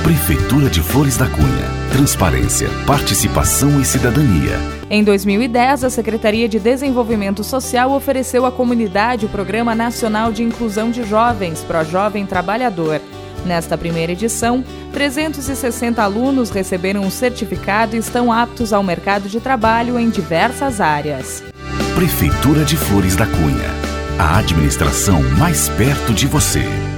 Prefeitura de Flores da Cunha. Transparência, participação e cidadania. Em 2010, a Secretaria de Desenvolvimento Social ofereceu à comunidade o Programa Nacional de Inclusão de Jovens, ProJovem Trabalhador. Nesta primeira edição, 360 alunos receberam um certificado e estão aptos ao mercado de trabalho em diversas áreas. Prefeitura de Flores da Cunha. A administração mais perto de você.